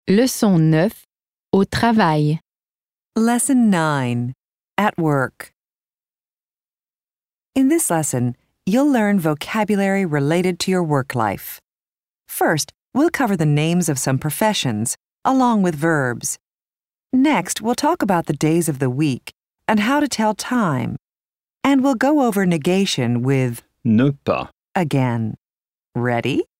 Leçon 9. Au travail. Lesson 9. At work. In this lesson, you'll learn vocabulary related to your work life. First, we'll cover the names of some professions, along with verbs. Next, we'll talk about the days of the week and how to tell time. And we'll go over negation with Ne pas. again. Ready?